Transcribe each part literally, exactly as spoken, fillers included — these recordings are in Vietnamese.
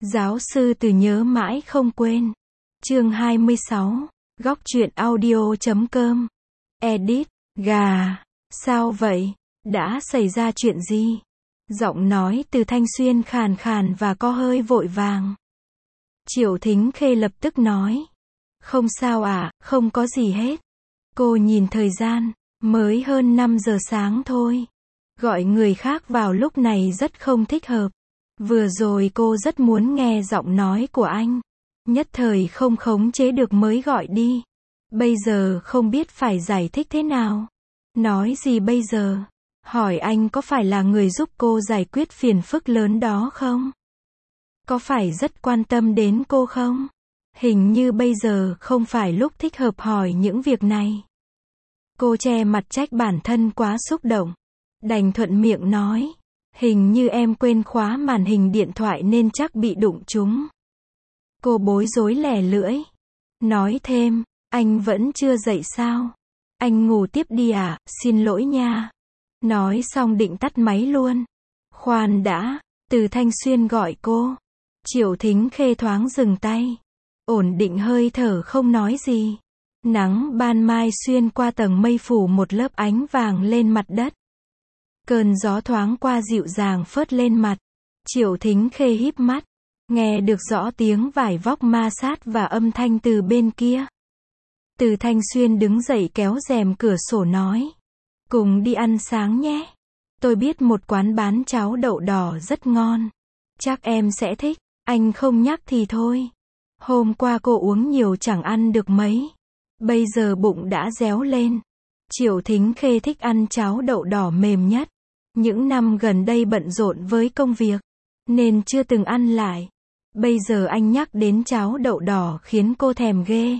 Giáo sư Từ nhớ mãi không quên. Chương hai mươi sáu. Góc truyện audio chấm com. Edit. Gà. Sao vậy? Đã xảy ra chuyện gì? Giọng nói Từ Thanh Xuyên khàn khàn và có hơi vội vàng. Triệu Thính Khê lập tức nói. Không sao ạ, à, không có gì hết. Cô nhìn thời gian, mới hơn năm giờ sáng thôi. Gọi người khác vào lúc này rất không thích hợp. Vừa rồi cô rất muốn nghe giọng nói của anh. Nhất thời không khống chế được mới gọi đi. Bây giờ không biết phải giải thích thế nào. Nói gì bây giờ? Hỏi anh có phải là người giúp cô giải quyết phiền phức lớn đó không? Có phải rất quan tâm đến cô không? Hình như bây giờ không phải lúc thích hợp hỏi những việc này. Cô che mặt trách bản thân quá xúc động. Đành thuận miệng nói. Hình như em quên khóa màn hình điện thoại nên chắc bị đụng trúng. Cô bối rối lẻ lưỡi. Nói thêm, anh vẫn chưa dậy sao? Anh ngủ tiếp đi à, xin lỗi nha. Nói xong định tắt máy luôn. Khoan đã, Từ Thanh Xuyên gọi cô. Triệu Thính Khê thoáng dừng tay. Ổn định hơi thở không nói gì. Nắng ban mai xuyên qua tầng mây phủ một lớp ánh vàng lên mặt đất. Cơn gió thoáng qua dịu dàng phớt lên mặt. Triệu Thính Khê híp mắt. Nghe được rõ tiếng vải vóc ma sát và âm thanh từ bên kia. Từ Thanh Xuyên đứng dậy kéo rèm cửa sổ nói. Cùng đi ăn sáng nhé. Tôi biết một quán bán cháo đậu đỏ rất ngon. Chắc em sẽ thích. Anh không nhắc thì thôi. Hôm qua cô uống nhiều chẳng ăn được mấy. Bây giờ bụng đã réo lên. Triệu Thính Khê thích ăn cháo đậu đỏ mềm nhất. Những năm gần đây bận rộn với công việc, nên chưa từng ăn lại. Bây giờ anh nhắc đến cháo đậu đỏ khiến cô thèm ghê.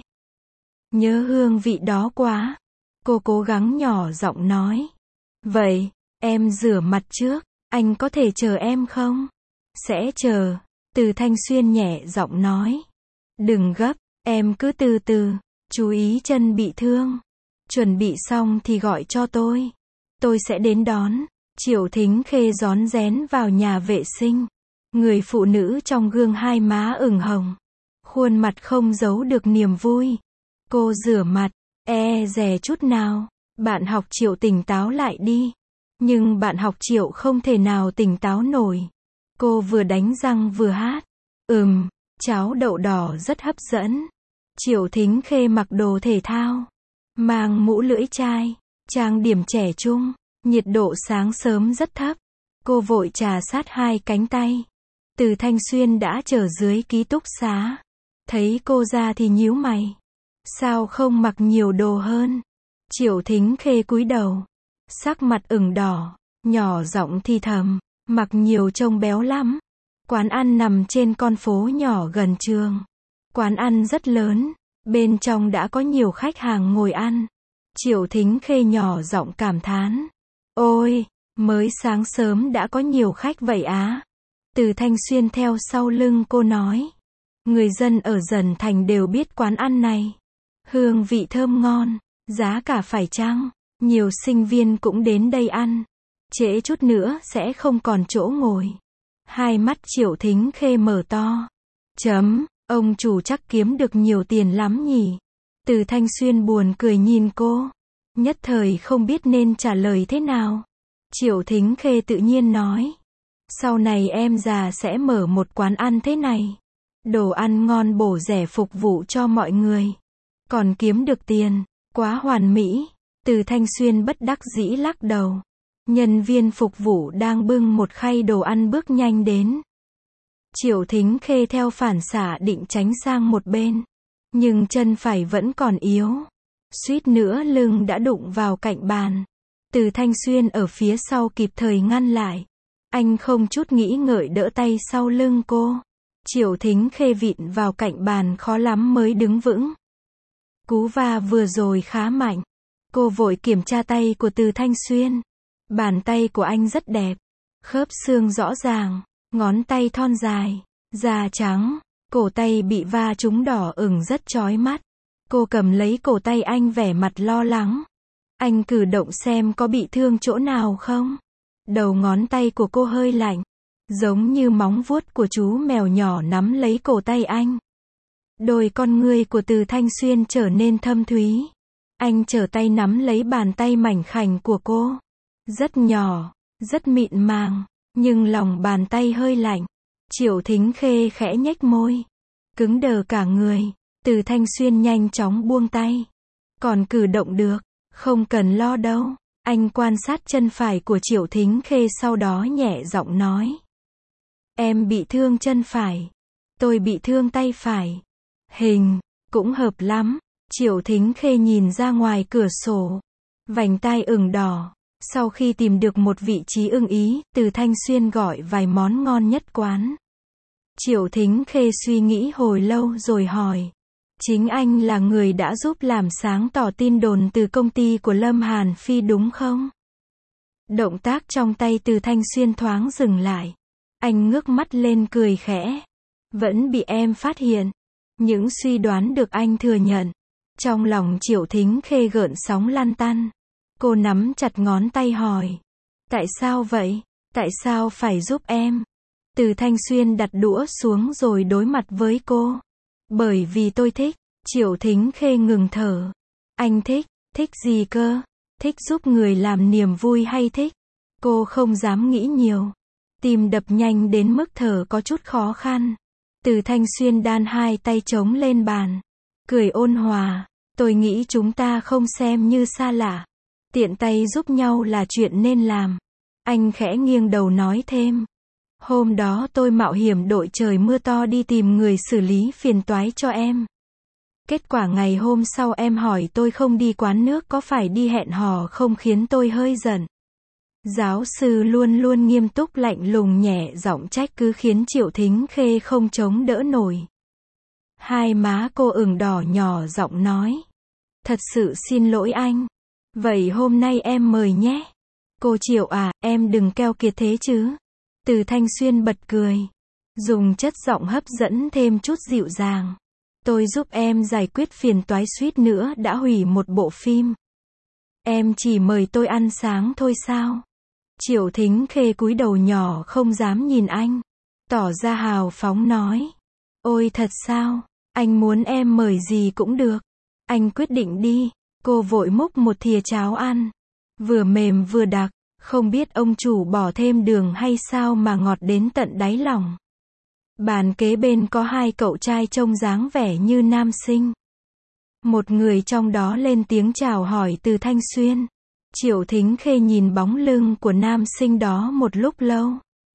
Nhớ hương vị đó quá. Cô cố gắng nhỏ giọng nói. Vậy, em rửa mặt trước, anh có thể chờ em không? Sẽ chờ. Từ Thanh Xuyên nhẹ giọng nói. Đừng gấp, em cứ từ từ, chú ý chân bị thương. Chuẩn bị xong thì gọi cho tôi. Tôi sẽ đến đón. Triệu Thính Khê rón rén vào nhà vệ sinh. Người phụ nữ trong gương hai má ửng hồng. Khuôn mặt không giấu được niềm vui. Cô rửa mặt, e dè chút nào. Bạn học Triệu tỉnh táo lại đi. Nhưng bạn học Triệu không thể nào tỉnh táo nổi. Cô vừa đánh răng vừa hát. Ừm, cháo đậu đỏ rất hấp dẫn. Triệu Thính Khê mặc đồ thể thao. Mang mũ lưỡi chai. Trang điểm trẻ trung. Nhiệt độ sáng sớm rất thấp. Cô vội trà sát hai cánh tay. Từ Thanh Xuyên đã chờ dưới ký túc xá. Thấy cô ra thì nhíu mày. Sao không mặc nhiều đồ hơn? Triệu Thính Khê cúi đầu. Sắc mặt ửng đỏ. Nhỏ giọng thì thầm. Mặc nhiều trông béo lắm. Quán ăn nằm trên con phố nhỏ gần trường. Quán ăn rất lớn. Bên trong đã có nhiều khách hàng ngồi ăn. Triệu Thính Khê nhỏ giọng cảm thán. Ôi, mới sáng sớm đã có nhiều khách vậy á. Từ Thanh Xuyên theo sau lưng cô nói. Người dân ở Dần Thành đều biết quán ăn này. Hương vị thơm ngon, giá cả phải chăng. Nhiều sinh viên cũng đến đây ăn. Trễ chút nữa sẽ không còn chỗ ngồi. Hai mắt Triệu Thính Khê mở to. Chấm, ông chủ chắc kiếm được nhiều tiền lắm nhỉ. Từ Thanh Xuyên buồn cười nhìn cô. Nhất thời không biết nên trả lời thế nào. Triệu Thính Khê tự nhiên nói. Sau này em già sẽ mở một quán ăn thế này. Đồ ăn ngon bổ rẻ phục vụ cho mọi người. Còn kiếm được tiền, quá hoàn mỹ. Từ Thanh Xuyên bất đắc dĩ lắc đầu. Nhân viên phục vụ đang bưng một khay đồ ăn bước nhanh đến. Triệu Thính Khê theo phản xạ định tránh sang một bên. Nhưng chân phải vẫn còn yếu. Suýt nữa lưng đã đụng vào cạnh bàn. Từ Thanh Xuyên ở phía sau kịp thời ngăn lại. Anh không chút nghĩ ngợi đỡ tay sau lưng cô. Triệu Thính Khê vịn vào cạnh bàn khó lắm mới đứng vững. Cú va vừa rồi khá mạnh. Cô vội kiểm tra tay của Từ Thanh Xuyên. Bàn tay của anh rất đẹp. Khớp xương rõ ràng. Ngón tay thon dài. Da trắng. Cổ tay bị va trúng đỏ ửng rất chói mắt. Cô cầm lấy cổ tay anh vẻ mặt lo lắng. Anh cử động xem có bị thương chỗ nào không? Đầu ngón tay của cô hơi lạnh. giống như móng vuốt của chú mèo nhỏ nắm lấy cổ tay anh. Đôi con ngươi của Từ Thanh Xuyên trở nên thâm thúy. Anh trở tay nắm lấy bàn tay mảnh khảnh của cô. Rất nhỏ, rất mịn màng, nhưng lòng bàn tay hơi lạnh. Triệu Thính Khê khẽ nhếch môi, cứng đờ cả người. Từ Thanh Xuyên nhanh chóng buông tay. Còn cử động được, không cần lo đâu. Anh quan sát chân phải của Triệu Thính Khê sau đó nhẹ giọng nói. Em bị thương chân phải. Tôi bị thương tay phải. Hình, cũng hợp lắm. Triệu Thính Khê nhìn ra ngoài cửa sổ. Vành tai ửng đỏ. Sau khi tìm được một vị trí ưng ý, Từ Thanh Xuyên gọi vài món ngon nhất quán. Triệu Thính Khê suy nghĩ hồi lâu rồi hỏi. Chính anh là người đã giúp làm sáng tỏ tin đồn từ công ty của Lâm Hàn Phi đúng không? Động tác trong tay Từ Thanh Xuyên thoáng dừng lại. Anh ngước mắt lên cười khẽ. Vẫn bị em phát hiện. Những suy đoán được anh thừa nhận. Trong lòng Triệu Thính Khê gợn sóng lăn tăn. Cô nắm chặt ngón tay hỏi. Tại sao vậy? Tại sao phải giúp em? Từ Thanh Xuyên đặt đũa xuống rồi đối mặt với cô. Bởi vì tôi thích. Triệu Thính Khê ngừng thở. Anh thích, thích gì cơ? Thích giúp người làm niềm vui hay thích? Cô không dám nghĩ nhiều. Tim đập nhanh đến mức thở có chút khó khăn. Từ Thanh Xuyên đan hai tay chống lên bàn. Cười ôn hòa. Tôi nghĩ chúng ta không xem như xa lạ. Tiện tay giúp nhau là chuyện nên làm. Anh khẽ nghiêng đầu nói thêm. Hôm đó tôi mạo hiểm đội trời mưa to đi tìm người xử lý phiền toái cho em. Kết quả ngày hôm sau em hỏi tôi không đi quán nước có phải đi hẹn hò không khiến tôi hơi giận. Giáo sư luôn luôn nghiêm túc lạnh lùng nhẹ giọng trách cứ khiến Triệu Thính Khê không chống đỡ nổi. Hai má cô ửng đỏ nhỏ giọng nói. Thật sự xin lỗi anh. Vậy hôm nay em mời nhé. Cô Triệu à, em đừng keo kiệt thế chứ. Từ Thanh Xuyên bật cười. Dùng chất giọng hấp dẫn thêm chút dịu dàng. Tôi giúp em giải quyết phiền toái suýt nữa đã hủy một bộ phim. Em chỉ mời tôi ăn sáng thôi sao? Triệu Thính Khê cúi đầu nhỏ không dám nhìn anh. Tỏ ra hào phóng nói. Ôi thật sao? Anh muốn em mời gì cũng được. Anh quyết định đi. Cô vội múc một thìa cháo ăn. Vừa mềm vừa đặc. Không biết ông chủ bỏ thêm đường hay sao mà ngọt đến tận đáy lòng. Bàn kế bên có hai cậu trai trông dáng vẻ như nam sinh. Một người trong đó lên tiếng chào hỏi Từ Thanh Xuyên. Triệu Thính Khê nhìn bóng lưng của nam sinh đó một lúc lâu.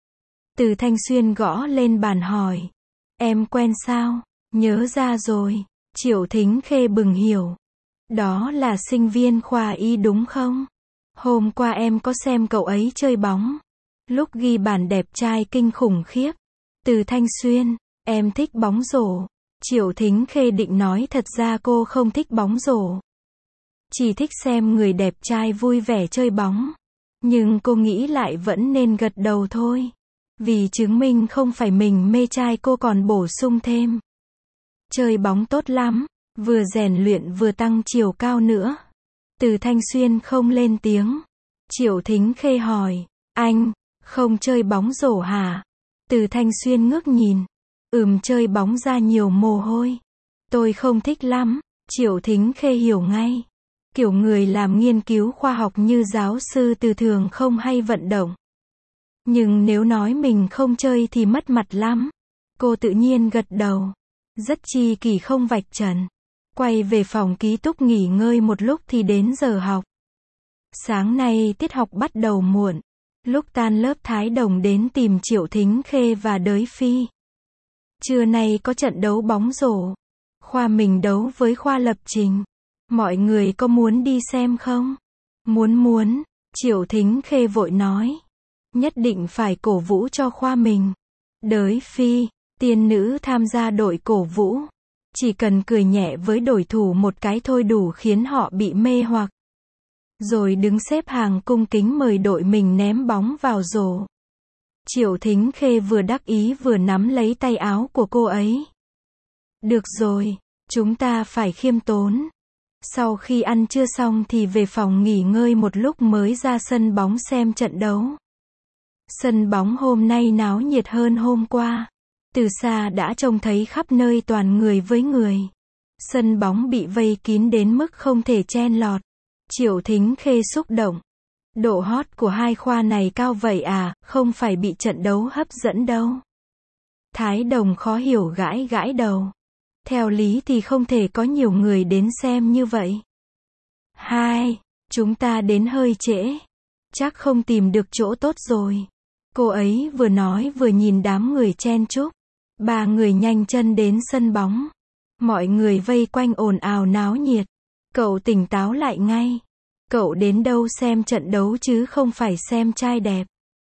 Từ Thanh Xuyên gõ lên bàn hỏi. Em quen sao? Nhớ ra rồi. Triệu Thính Khê bừng hiểu. Đó là sinh viên khoa y đúng không? Hôm qua em có xem cậu ấy chơi bóng. Lúc ghi bàn đẹp trai kinh khủng khiếp. Từ Thanh Xuyên, em thích bóng rổ. Triệu Thính Khê định nói thật ra cô không thích bóng rổ. Chỉ thích xem người đẹp trai vui vẻ chơi bóng. Nhưng cô nghĩ lại vẫn nên gật đầu thôi. Vì chứng minh không phải mình mê trai cô còn bổ sung thêm. Chơi bóng tốt lắm, vừa rèn luyện vừa tăng chiều cao nữa. Từ Thanh Xuyên không lên tiếng. Triệu Thính Khê hỏi, anh, không chơi bóng rổ hả? Từ Thanh Xuyên ngước nhìn. Ừm chơi bóng ra nhiều mồ hôi. Tôi không thích lắm. Triệu Thính Khê hiểu ngay. Kiểu người làm nghiên cứu khoa học như giáo sư Từ thường không hay vận động. Nhưng nếu nói mình không chơi thì mất mặt lắm. Cô tự nhiên gật đầu. Rất chi kỷ không vạch trần. Quay về phòng ký túc nghỉ ngơi một lúc thì đến giờ học. Sáng nay tiết học bắt đầu muộn. Lúc tan lớp Thái Đồng đến tìm Triệu Thính Khê và Đới Phi. Trưa nay có trận đấu bóng rổ. Khoa mình đấu với khoa lập trình. Mọi người có muốn đi xem không? Muốn muốn. Triệu Thính Khê vội nói. Nhất định phải cổ vũ cho khoa mình. Đới Phi, tiên nữ tham gia đội cổ vũ. Chỉ cần cười nhẹ với đối thủ một cái thôi đủ khiến họ bị mê hoặc. Rồi đứng xếp hàng cung kính mời đội mình ném bóng vào rổ. Triệu Thính Khê vừa đắc ý vừa nắm lấy tay áo của cô ấy. Được rồi, chúng ta phải khiêm tốn. Sau khi ăn trưa xong thì về phòng nghỉ ngơi một lúc mới ra sân bóng xem trận đấu. Sân bóng hôm nay náo nhiệt hơn hôm qua. Từ xa đã trông thấy khắp nơi toàn người với người. Sân bóng bị vây kín đến mức không thể chen lọt. Triệu Thính Khê xúc động. Độ hot của hai khoa này cao vậy à, không phải bị trận đấu hấp dẫn đâu. Thái Đồng khó hiểu gãi gãi đầu. Theo lý thì không thể có nhiều người đến xem như vậy. Hai, chúng ta đến hơi trễ. Chắc không tìm được chỗ tốt rồi. Cô ấy vừa nói vừa nhìn đám người chen chúc. Ba người nhanh chân đến sân bóng. Mọi người vây quanh ồn ào náo nhiệt. Cậu tỉnh táo lại ngay. Cậu đến đâu xem trận đấu chứ không phải xem trai đẹp.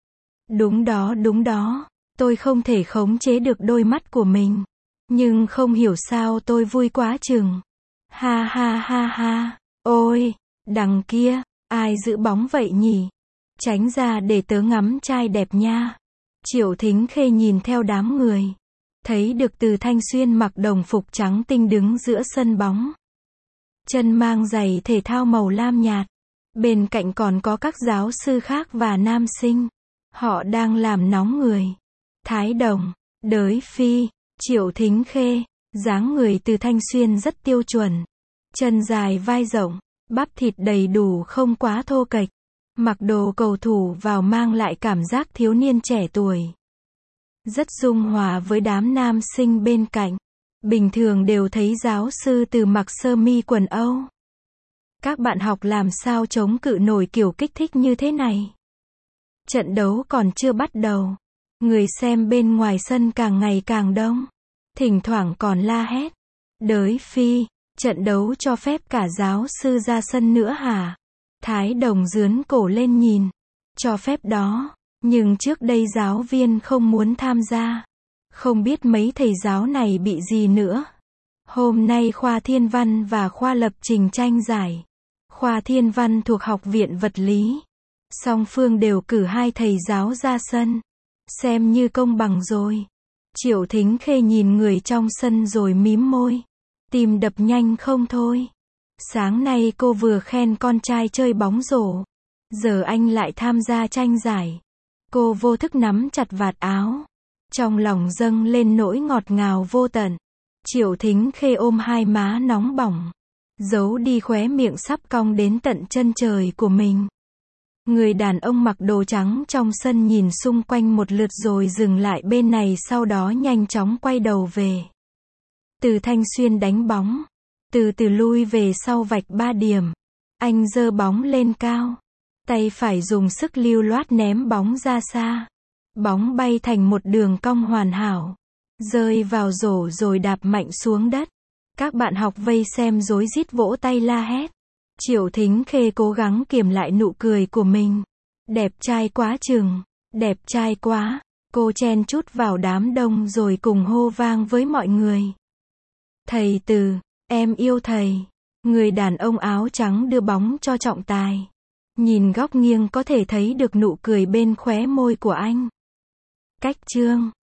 Đúng đó, đúng đó. Tôi không thể khống chế được đôi mắt của mình. Nhưng không hiểu sao tôi vui quá chừng. Ha ha ha ha. Ôi, đằng kia, ai giữ bóng vậy nhỉ? Tránh ra để tớ ngắm trai đẹp nha. Triệu Thính Khê nhìn theo đám người. Thấy được Từ Thanh Xuyên mặc đồng phục trắng tinh đứng giữa sân bóng. Chân mang giày thể thao màu lam nhạt. Bên cạnh còn có các giáo sư khác và nam sinh. Họ đang làm nóng người. Thái Đồng, Đới Phi, Triệu Thính Khê, dáng người Từ Thanh Xuyên rất tiêu chuẩn. Chân dài vai rộng, bắp thịt đầy đủ không quá thô kệch. Mặc đồ cầu thủ vào mang lại cảm giác thiếu niên trẻ tuổi. Rất dung hòa với đám nam sinh bên cạnh. Bình thường đều thấy giáo sư Từ mặc sơ mi quần Âu. Các bạn học làm sao chống cự nổi kiểu kích thích như thế này? Trận đấu còn chưa bắt đầu. Người xem bên ngoài sân càng ngày càng đông. Thỉnh thoảng còn la hét. Đới Phi, trận đấu cho phép cả giáo sư ra sân nữa hả? Thái Đồng dướn cổ lên nhìn. Cho phép đó. Nhưng trước đây giáo viên không muốn tham gia. Không biết mấy thầy giáo này bị gì nữa. Hôm nay khoa Thiên Văn và khoa Lập Trình tranh giải. Khoa Thiên Văn thuộc Học viện Vật lý. Song phương đều cử hai thầy giáo ra sân. Xem như công bằng rồi. Triệu Thính Khê nhìn người trong sân rồi mím môi. Tim đập nhanh không thôi. Sáng nay cô vừa khen con trai chơi bóng rổ. Giờ anh lại tham gia tranh giải. Cô vô thức nắm chặt vạt áo. Trong lòng dâng lên nỗi ngọt ngào vô tận. Triệu Thính Khê ôm hai má nóng bỏng. Giấu đi khóe miệng sắp cong đến tận chân trời của mình. Người đàn ông mặc đồ trắng trong sân nhìn xung quanh một lượt rồi dừng lại bên này, sau đó nhanh chóng quay đầu về. Từ Thanh Xuyên đánh bóng. Từ từ lui về sau vạch ba điểm. Anh giơ bóng lên cao. Tay phải dùng sức lưu loát ném bóng ra xa. Bóng bay thành một đường cong hoàn hảo. Rơi vào rổ rồi đạp mạnh xuống đất. Các bạn học vây xem rối rít vỗ tay la hét. Triệu Thính Khê cố gắng kiềm lại nụ cười của mình. Đẹp trai quá chừng. Đẹp trai quá. Cô chen chút vào đám đông rồi cùng hô vang với mọi người. Thầy Từ, em yêu thầy. Người đàn ông áo trắng đưa bóng cho trọng tài. Nhìn góc nghiêng có thể thấy được nụ cười bên khóe môi của anh. Cách chương